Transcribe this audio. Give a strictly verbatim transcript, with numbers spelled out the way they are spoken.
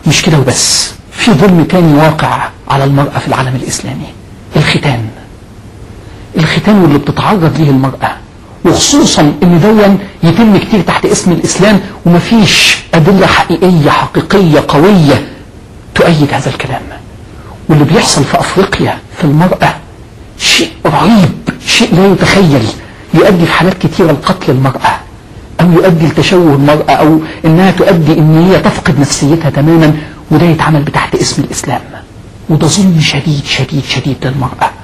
مش كده وبس، في ظلم تاني واقع على المرأة في العالم الإسلامي، الختان. الختان واللي بتتعرض ليه المرأة، وخصوصا ان دون يتم كتير تحت اسم الإسلام ومفيش أدلة حقيقية حقيقية قوية تؤيد هذا الكلام. واللي بيحصل في أفريقيا في المرأة شيء رهيب، شيء لا يتخيل، يؤدي في حالات كتيرة لقتل المرأة، أو يؤدي لتشوه المرأة، أو إنها تؤدي إن هي تفقد نفسيتها تماما، وده يتعمل بتحت اسم الإسلام. وده ظلم شديد شديد شديد للمرأة.